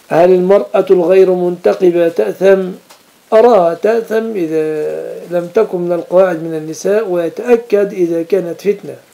هل المرأة الغير منتقبة تأثم؟ أراها تأثم إذا لم تكن من القواعد من النساء، ويتأكد إذا كانت فتنة.